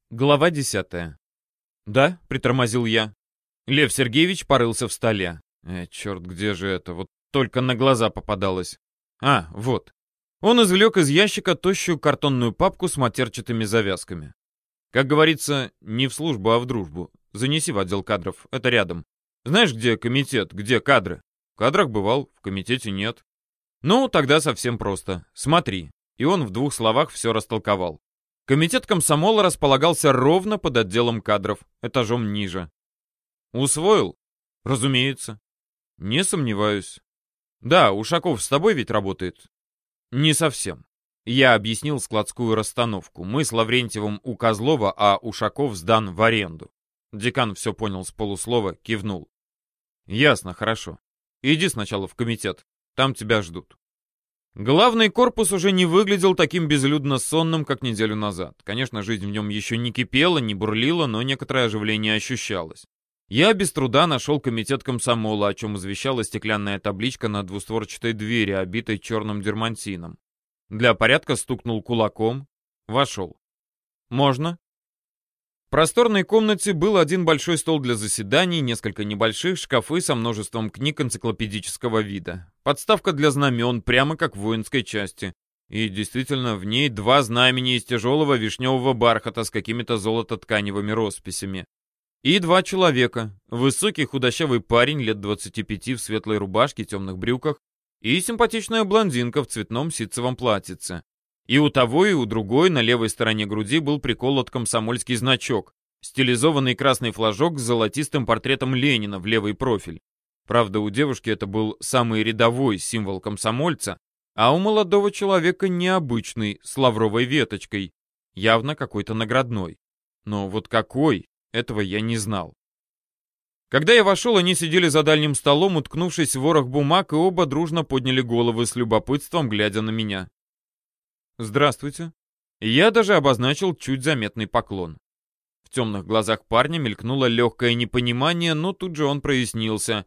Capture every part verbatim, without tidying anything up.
Глава десятая. «Да», — притормозил я. Лев Сергеевич порылся в столе. Э, черт, где же это? Вот только на глаза попадалось. А, вот. Он извлек из ящика тощую картонную папку с матерчатыми завязками. Как говорится, не в службу, а в дружбу. Занеси в отдел кадров, это рядом. Знаешь, где комитет, где кадры? В кадрах бывал, в комитете нет. Ну, тогда совсем просто. Смотри. И он в двух словах все растолковал. Комитет комсомола располагался ровно под отделом кадров, этажом ниже. Усвоил? Разумеется. Не сомневаюсь. Да, Ушаков с тобой ведь работает? Не совсем. Я объяснил складскую расстановку. Мы с Лаврентьевым у Козлова, а Ушаков сдан в аренду. Декан все понял с полуслова, кивнул. Ясно, хорошо. Иди сначала в комитет, там тебя ждут. Главный корпус уже не выглядел таким безлюдно сонным, как неделю назад. Конечно, жизнь в нем еще не кипела, не бурлила, но некоторое оживление ощущалось. Я без труда нашел комитет комсомола, о чем извещала стеклянная табличка на двустворчатой двери, обитой черным дермантином. Для порядка стукнул кулаком. Вошел. «Можно?» В просторной комнате был один большой стол для заседаний, несколько небольших, шкафы со множеством книг энциклопедического вида. Подставка для знамен, прямо как в воинской части. И действительно, в ней два знамени из тяжелого вишневого бархата с какими-то золототканевыми росписями. И два человека. Высокий худощавый парень лет двадцати пяти в светлой рубашке, темных брюках, и симпатичная блондинка в цветном ситцевом платьице. И у того, и у другой на левой стороне груди был приколот комсомольский значок, стилизованный красный флажок с золотистым портретом Ленина в левый профиль. Правда, у девушки это был самый рядовой символ комсомольца, а у молодого человека необычный, с лавровой веточкой, явно какой-то наградной. Но вот какой, этого я не знал. Когда я вошел, они сидели за дальним столом, уткнувшись в ворох бумаг, и оба дружно подняли головы с любопытством, глядя на меня. «Здравствуйте». Я даже обозначил чуть заметный поклон. В темных глазах парня мелькнуло легкое непонимание, но тут же он прояснился.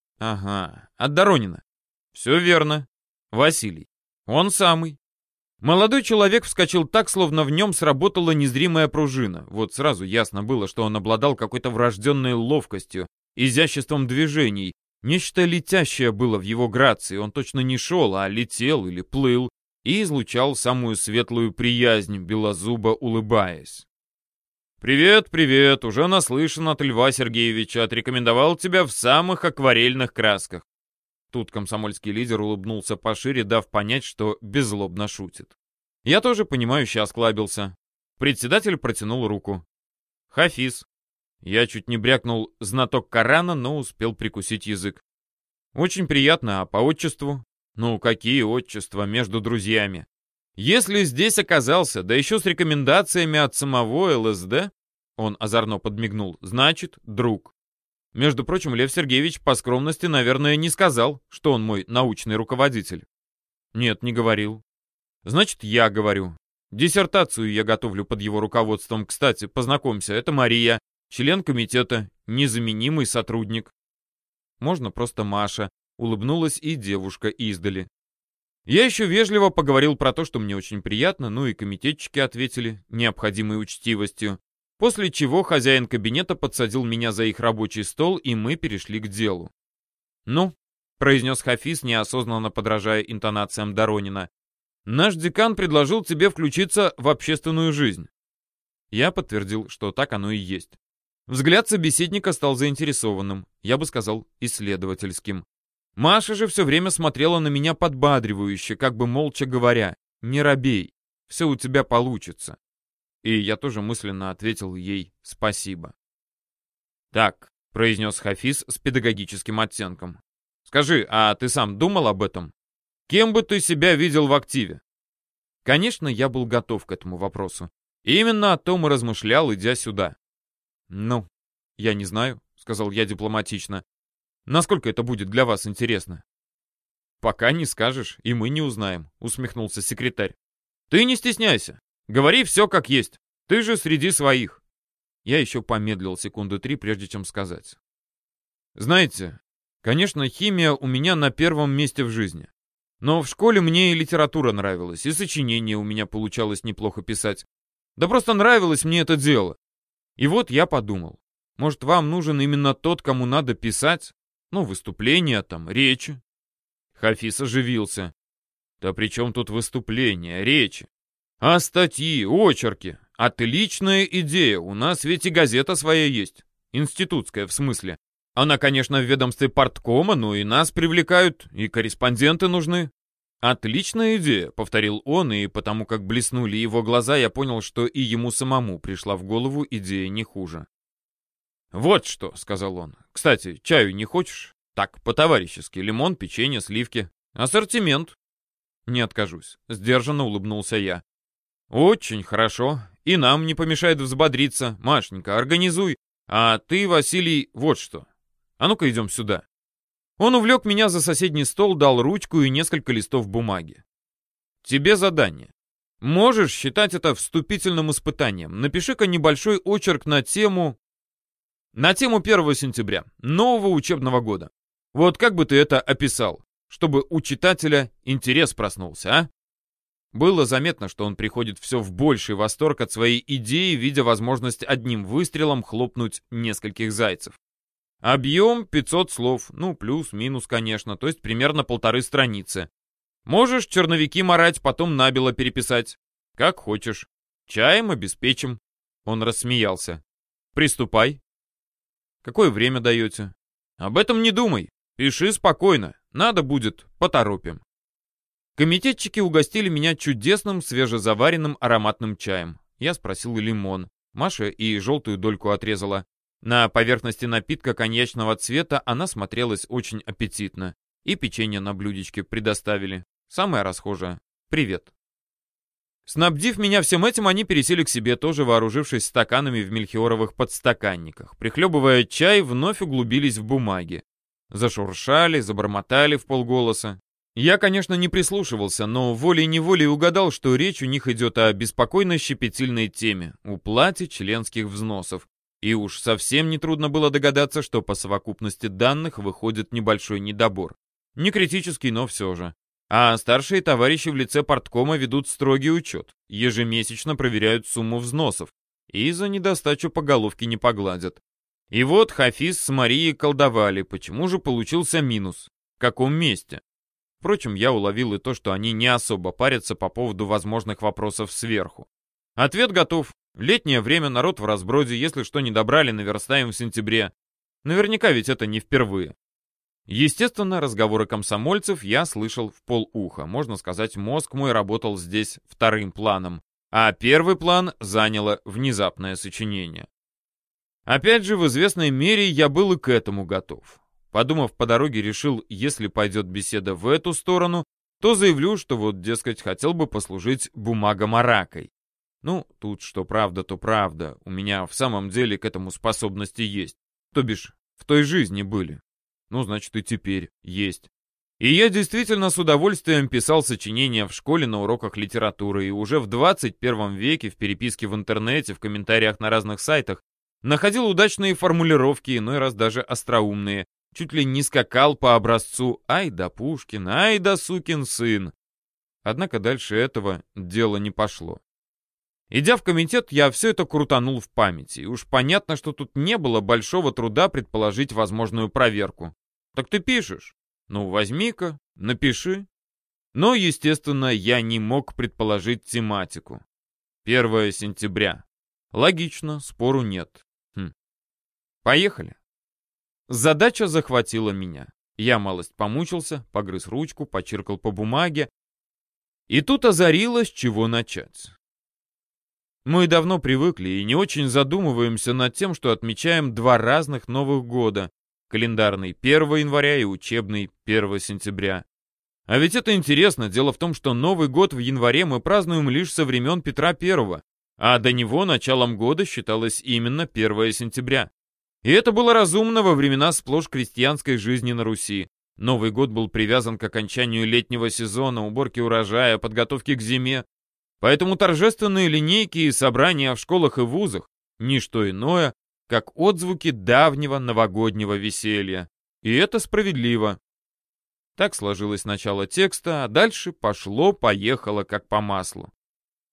«Ага, от Доронина». «Все верно. Василий. Он самый». Молодой человек вскочил так, словно в нем сработала незримая пружина. Вот сразу ясно было, что он обладал какой-то врожденной ловкостью, изяществом движений. Нечто летящее было в его грации. Он точно не шел, а летел или плыл, и излучал самую светлую приязнь, белозубо улыбаясь. «Привет, привет, уже наслышан от Льва Сергеевича, отрекомендовал тебя в самых акварельных красках». Тут комсомольский лидер улыбнулся пошире, дав понять, что беззлобно шутит. Я тоже, понимающе осклабился. Председатель протянул руку. «Хафиз». Я чуть не брякнул знаток Корана, но успел прикусить язык. «Очень приятно, а по отчеству?» «Ну, какие отчества между друзьями? Если здесь оказался, да еще с рекомендациями от самого эл эс дэ», он озорно подмигнул, «значит, друг». Между прочим, Лев Сергеевич по скромности, наверное, не сказал, что он мой научный руководитель. Нет, не говорил. Значит, я говорю. Диссертацию я готовлю под его руководством. Кстати, познакомься, это Мария, член комитета, незаменимый сотрудник. Можно просто Маша. Улыбнулась и девушка издали. Я еще вежливо поговорил про то, что мне очень приятно, ну и комитетчики ответили необходимой учтивостью, после чего хозяин кабинета подсадил меня за их рабочий стол, и мы перешли к делу. «Ну», — произнес Хафиз, неосознанно подражая интонациям Доронина, «наш декан предложил тебе включиться в общественную жизнь». Я подтвердил, что так оно и есть. Взгляд собеседника стал заинтересованным, я бы сказал, исследовательским. Маша же все время смотрела на меня подбадривающе, как бы молча говоря, «Не робей, все у тебя получится». И я тоже мысленно ответил ей «спасибо». «Так», — произнес Хафиз с педагогическим оттенком, «скажи, а ты сам думал об этом? Кем бы ты себя видел в активе?» Конечно, я был готов к этому вопросу. И именно о том и размышлял, идя сюда. «Ну, я не знаю», — сказал я дипломатично. «Насколько это будет для вас интересно?» «Пока не скажешь, и мы не узнаем», — усмехнулся секретарь. «Ты не стесняйся. Говори все как есть. Ты же среди своих». Я еще помедлил секунды три, прежде чем сказать. «Знаете, конечно, химия у меня на первом месте в жизни. Но в школе мне и литература нравилась, и сочинения у меня получалось неплохо писать. Да просто нравилось мне это дело. И вот я подумал, может, вам нужен именно тот, кому надо писать? Ну, выступления там, речи. Хафиз оживился. Да при чем тут выступления, речи? А статьи, очерки? Отличная идея, у нас ведь и газета своя есть. Институтская, в смысле. Она, конечно, в ведомстве парткома, но и нас привлекают, и корреспонденты нужны. «Отличная идея», — повторил он, и потому как блеснули его глаза, я понял, что и ему самому пришла в голову идея не хуже. «Вот что», — сказал он. «Кстати, чаю не хочешь? Так, по-товарищески. Лимон, печенье, сливки. Ассортимент». «Не откажусь», — сдержанно улыбнулся я. «Очень хорошо. И нам не помешает взбодриться. Машенька, организуй. А ты, Василий, вот что. А ну-ка идем сюда». Он увлек меня за соседний стол, дал ручку и несколько листов бумаги. «Тебе задание. Можешь считать это вступительным испытанием. Напиши-ка небольшой очерк на тему... На тему первого сентября, нового учебного года. Вот как бы ты это описал, чтобы у читателя интерес проснулся, а?» Было заметно, что он приходит все в больший восторг от своей идеи, видя возможность одним выстрелом хлопнуть нескольких зайцев. Объем пятьсот слов, ну, плюс-минус, конечно, то есть примерно полторы страницы. Можешь черновики марать, потом набело переписать. Как хочешь. Чаем обеспечим. Он рассмеялся. Приступай. Какое время даете? Об этом не думай. Пиши спокойно. Надо будет, поторопим. Комитетчики угостили меня чудесным свежезаваренным ароматным чаем. Я спросил лимон. Маша и желтую дольку отрезала. На поверхности напитка коньячного цвета она смотрелась очень аппетитно. И печенье на блюдечке предоставили. Самое расхожее. Привет. Снабдив меня всем этим, они пересели к себе, тоже вооружившись стаканами в мельхиоровых подстаканниках. Прихлебывая чай, вновь углубились в бумаги. Зашуршали, забормотали в полголоса. Я, конечно, не прислушивался, но волей-неволей угадал, что речь у них идет о беспокойной щепетильной теме — уплате членских взносов. И уж совсем нетрудно было догадаться, что по совокупности данных выходит небольшой недобор. Не критический, но все же. А старшие товарищи в лице парткома ведут строгий учет, ежемесячно проверяют сумму взносов и за недостачу по головке не погладят. И вот Хафиз с Марией колдовали, почему же получился минус, в каком месте. Впрочем, я уловил и то, что они не особо парятся по поводу возможных вопросов сверху. Ответ готов. Летнее время, народ в разброде, если что не добрали, наверстаем в сентябре. Наверняка ведь это не впервые. Естественно, разговоры комсомольцев я слышал в полуха. Можно сказать, мозг мой работал здесь вторым планом, а первый план заняло внезапное сочинение. Опять же, в известной мере я был и к этому готов. Подумав по дороге, решил, если пойдет беседа в эту сторону, то заявлю, что вот, дескать, хотел бы послужить бумагомаракой. Ну, тут что правда, то правда. У меня в самом деле к этому способности есть. То бишь, в той жизни были. Ну, значит, и теперь есть. И я действительно с удовольствием писал сочинения в школе на уроках литературы, и уже в двадцать первом веке в переписке в интернете, в комментариях на разных сайтах находил удачные формулировки, иной раз даже остроумные. Чуть ли не скакал по образцу «Ай да Пушкин, ай да сукин сын». Однако дальше этого дело не пошло. Идя в комитет, я все это крутанул в памяти, и уж понятно, что тут не было большого труда предположить возможную проверку. Так ты пишешь? Ну, возьми-ка, напиши. Но, естественно, я не мог предположить тематику. первое сентября. Логично, спору нет. Хм. Поехали. Задача захватила меня. Я малость помучился, погрыз ручку, почиркал по бумаге. И тут озарилось, с чего начать. Мы давно привыкли и не очень задумываемся над тем, что отмечаем два разных Новых года. Календарный первого января и учебный первого сентября. А ведь это интересно. Дело в том, что Новый год в январе мы празднуем лишь со времен Петра Первого, а до него началом года считалось именно первое сентября. И это было разумно во времена сплошь крестьянской жизни на Руси. Новый год был привязан к окончанию летнего сезона, уборке урожая, подготовке к зиме. Поэтому торжественные линейки и собрания в школах и вузах — ничто иное, как отзвуки давнего новогоднего веселья. И это справедливо. Так сложилось начало текста, а дальше пошло-поехало как по маслу.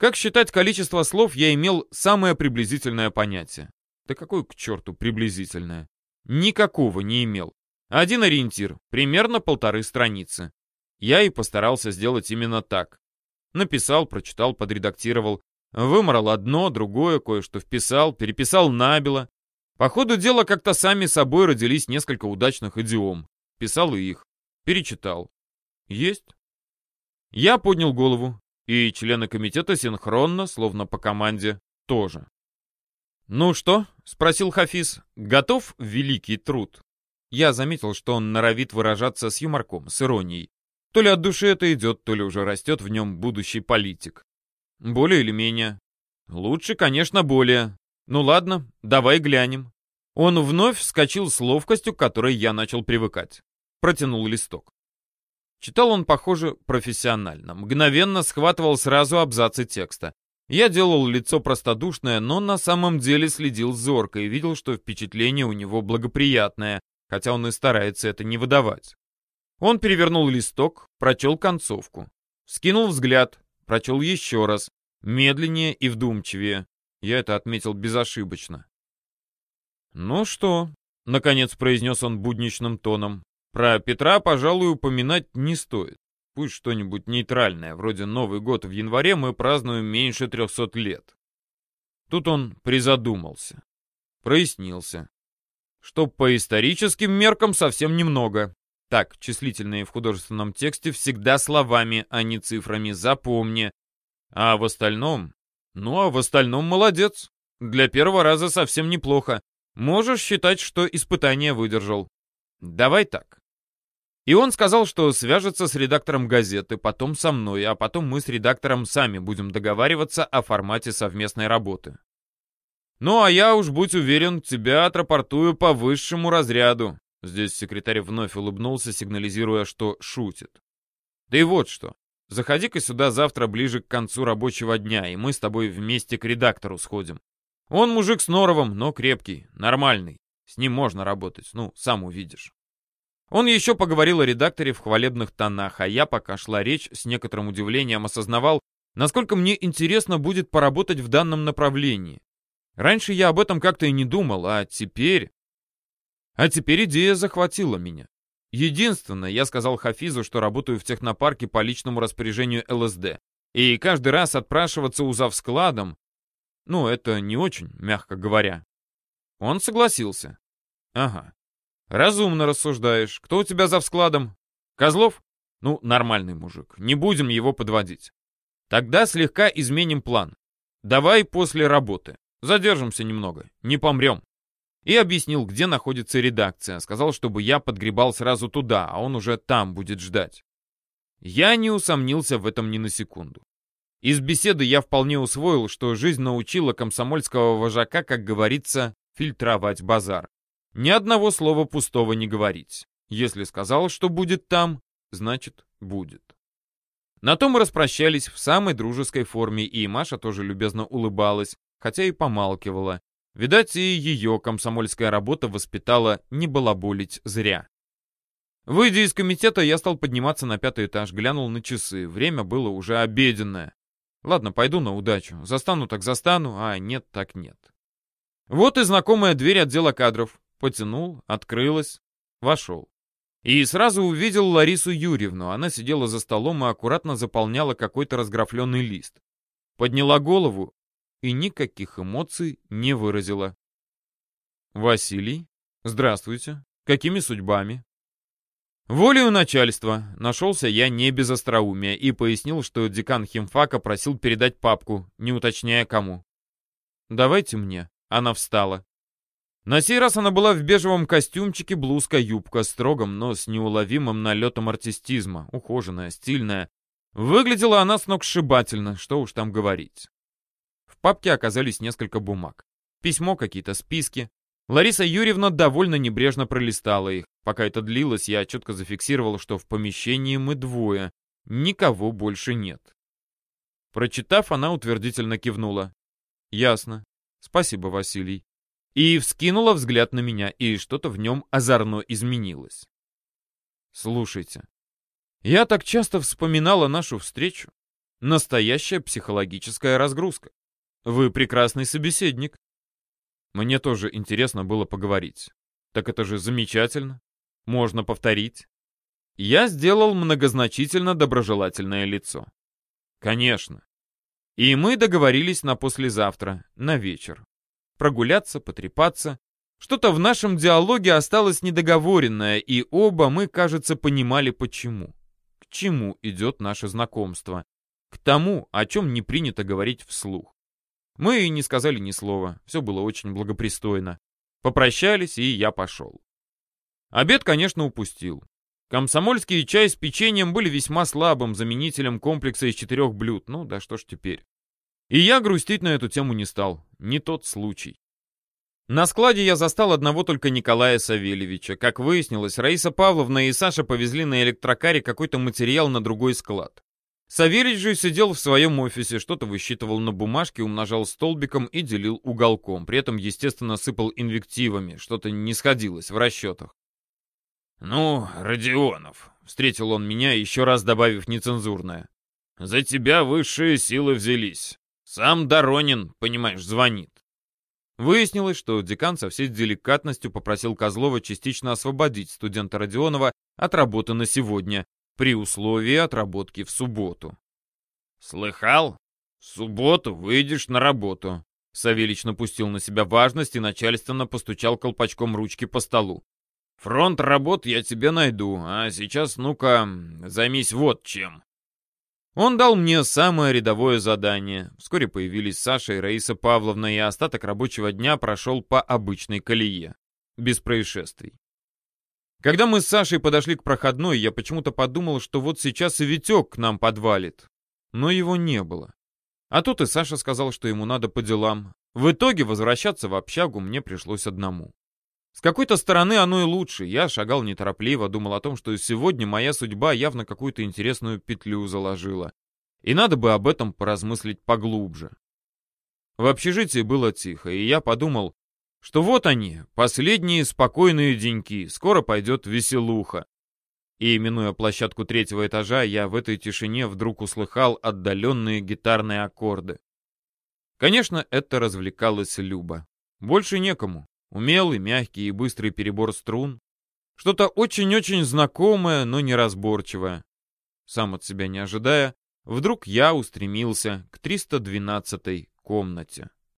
Как считать количество слов, я имел самое приблизительное понятие. Да какое к черту приблизительное? Никакого не имел. Один ориентир, примерно полторы страницы. Я и постарался сделать именно так. Написал, прочитал, подредактировал. Выморал одно, другое, кое-что вписал, переписал набело. По ходу дела как-то сами собой родились несколько удачных идиом. Писал и их. Перечитал. Есть. Я поднял голову, и члены комитета синхронно, словно по команде, тоже. «Ну что?» — спросил Хафиз. «Готов великий труд?» Я заметил, что он норовит выражаться с юморком, с иронией. То ли от души это идет, то ли уже растет в нем будущий политик. Более или менее. Лучше, конечно, более. Ну ладно, давай глянем. Он вновь вскочил с ловкостью, к которой я начал привыкать. Протянул листок. Читал он, похоже, профессионально. Мгновенно схватывал сразу абзацы текста. Я делал лицо простодушное, но на самом деле следил зорко и видел, что впечатление у него благоприятное, хотя он и старается это не выдавать. Он перевернул листок, прочел концовку. Скинул взгляд, прочел еще раз, медленнее и вдумчивее. Я это отметил безошибочно. «Ну что?» — наконец произнес он будничным тоном. «Про Петра, пожалуй, упоминать не стоит. Пусть что-нибудь нейтральное, вроде Новый год в январе мы празднуем меньше трехсот лет». Тут он призадумался. Прояснился. Что по историческим меркам совсем немного. Так, числительные в художественном тексте всегда словами, а не цифрами, запомни. А в остальном... Ну, а в остальном молодец. Для первого раза совсем неплохо. Можешь считать, что испытание выдержал. Давай так. И он сказал, что свяжется с редактором газеты, потом со мной, а потом мы с редактором сами будем договариваться о формате совместной работы. Ну, а я уж, будь уверен, тебя отрапортую по высшему разряду. Здесь секретарь вновь улыбнулся, сигнализируя, что шутит. Да и вот что. Заходи-ка сюда завтра ближе к концу рабочего дня, и мы с тобой вместе к редактору сходим. Он мужик с норовом, но крепкий, нормальный. С ним можно работать, ну, сам увидишь. Он еще поговорил о редакторе в хвалебных тонах, а я, пока шла речь, с некоторым удивлением осознавал, насколько мне интересно будет поработать в данном направлении. Раньше я об этом как-то и не думал, а теперь... А теперь идея захватила меня. Единственное, я сказал Хафизу, что работаю в технопарке по личному распоряжению эл эс дэ. И каждый раз отпрашиваться у завскладом, ну, это не очень, мягко говоря. Он согласился. Ага. Разумно рассуждаешь. Кто у тебя завскладом? Козлов? Ну, нормальный мужик. Не будем его подводить. Тогда слегка изменим план. Давай после работы. Задержимся немного. Не помрем. И объяснил, где находится редакция. Сказал, чтобы я подгребал сразу туда, а он уже там будет ждать. Я не усомнился в этом ни на секунду. Из беседы я вполне усвоил, что жизнь научила комсомольского вожака, как говорится, фильтровать базар. Ни одного слова пустого не говорить. Если сказал, что будет там, значит, будет. На том мы распрощались в самой дружеской форме, и Маша тоже любезно улыбалась, хотя и помалкивала. Видать, и ее комсомольская работа воспитала не балаболить зря. Выйдя из комитета, я стал подниматься на пятый этаж, глянул на часы. Время было уже обеденное. Ладно, пойду на удачу. Застану так застану, а нет так нет. Вот и знакомая дверь отдела кадров. Потянул, открылась, вошел. И сразу увидел Ларису Юрьевну. Она сидела за столом и аккуратно заполняла какой-то разграфленный лист. Подняла голову и никаких эмоций не выразила. «Василий, здравствуйте. Какими судьбами?» Волею начальства нашелся я не без остроумия и пояснил, что декан химфака просил передать папку, не уточняя кому. «Давайте мне». Она встала. На сей раз она была в бежевом костюмчике, блузка, юбка, строгом, но с неуловимым налетом артистизма, ухоженная, стильная. Выглядела она сногсшибательно, что уж там говорить. В папке оказались несколько бумаг. Письмо, какие-то списки. Лариса Юрьевна довольно небрежно пролистала их. Пока это длилось, я четко зафиксировал, что в помещении мы двое. Никого больше нет. Прочитав, она утвердительно кивнула. «Ясно. Спасибо, Василий». И вскинула взгляд на меня, и что-то в нем озорно изменилось. «Слушайте, я так часто вспоминала нашу встречу. Настоящая психологическая разгрузка. Вы прекрасный собеседник. Мне тоже интересно было поговорить. Так это же замечательно. Можно повторить. Я сделал многозначительно доброжелательное лицо. Конечно. И мы договорились на послезавтра, на вечер. Прогуляться, потрепаться. Что-то в нашем диалоге осталось недоговоренное, и оба мы, кажется, понимали почему. К чему идет наше знакомство. К тому, о чем не принято говорить вслух. Мы и не сказали ни слова, все было очень благопристойно. Попрощались, и я пошел. Обед, конечно, упустил. Комсомольский чай с печеньем были весьма слабым заменителем комплекса из четырех блюд. Ну да что ж теперь. И я грустить на эту тему не стал. Не тот случай. На складе я застал одного только Николая Савельевича. Как выяснилось, Раиса Павловна и Саша повезли на электрокаре какой-то материал на другой склад. Савельич же сидел в своем офисе, что-то высчитывал на бумажке, умножал столбиком и делил уголком. При этом, естественно, сыпал инвективами, что-то не сходилось в расчетах. «Ну, Родионов», — встретил он меня, еще раз добавив нецензурное, — «за тебя высшие силы взялись. Сам Доронин, понимаешь, звонит». Выяснилось, что декан со всей деликатностью попросил Козлова частично освободить студента Родионова от работы на сегодня, при условии отработки в субботу. «Слыхал? В субботу выйдешь на работу». Савельич напустил на себя важность и начальственно постучал колпачком ручки по столу. «Фронт работ я тебе найду, а сейчас, ну-ка, займись вот чем». Он дал мне самое рядовое задание. Вскоре появились Саша и Раиса Павловна, и остаток рабочего дня прошел по обычной колее. Без происшествий. Когда мы с Сашей подошли к проходной, я почему-то подумал, что вот сейчас и Витек к нам подвалит. Но его не было. А тут и Саша сказал, что ему надо по делам. В итоге возвращаться в общагу мне пришлось одному. С какой-то стороны оно и лучше. Я шагал неторопливо, думал о том, что сегодня моя судьба явно какую-то интересную петлю заложила. И надо бы об этом поразмыслить поглубже. В общежитии было тихо, и я подумал, что вот они, последние спокойные деньки, скоро пойдет веселуха. И, минуя площадку третьего этажа, я в этой тишине вдруг услыхал отдаленные гитарные аккорды. Конечно, это развлекалась Люба. Больше некому. Умелый, мягкий и быстрый перебор струн. Что-то очень-очень знакомое, но неразборчивое. Сам от себя не ожидая, вдруг я устремился к триста двенадцатой комнате.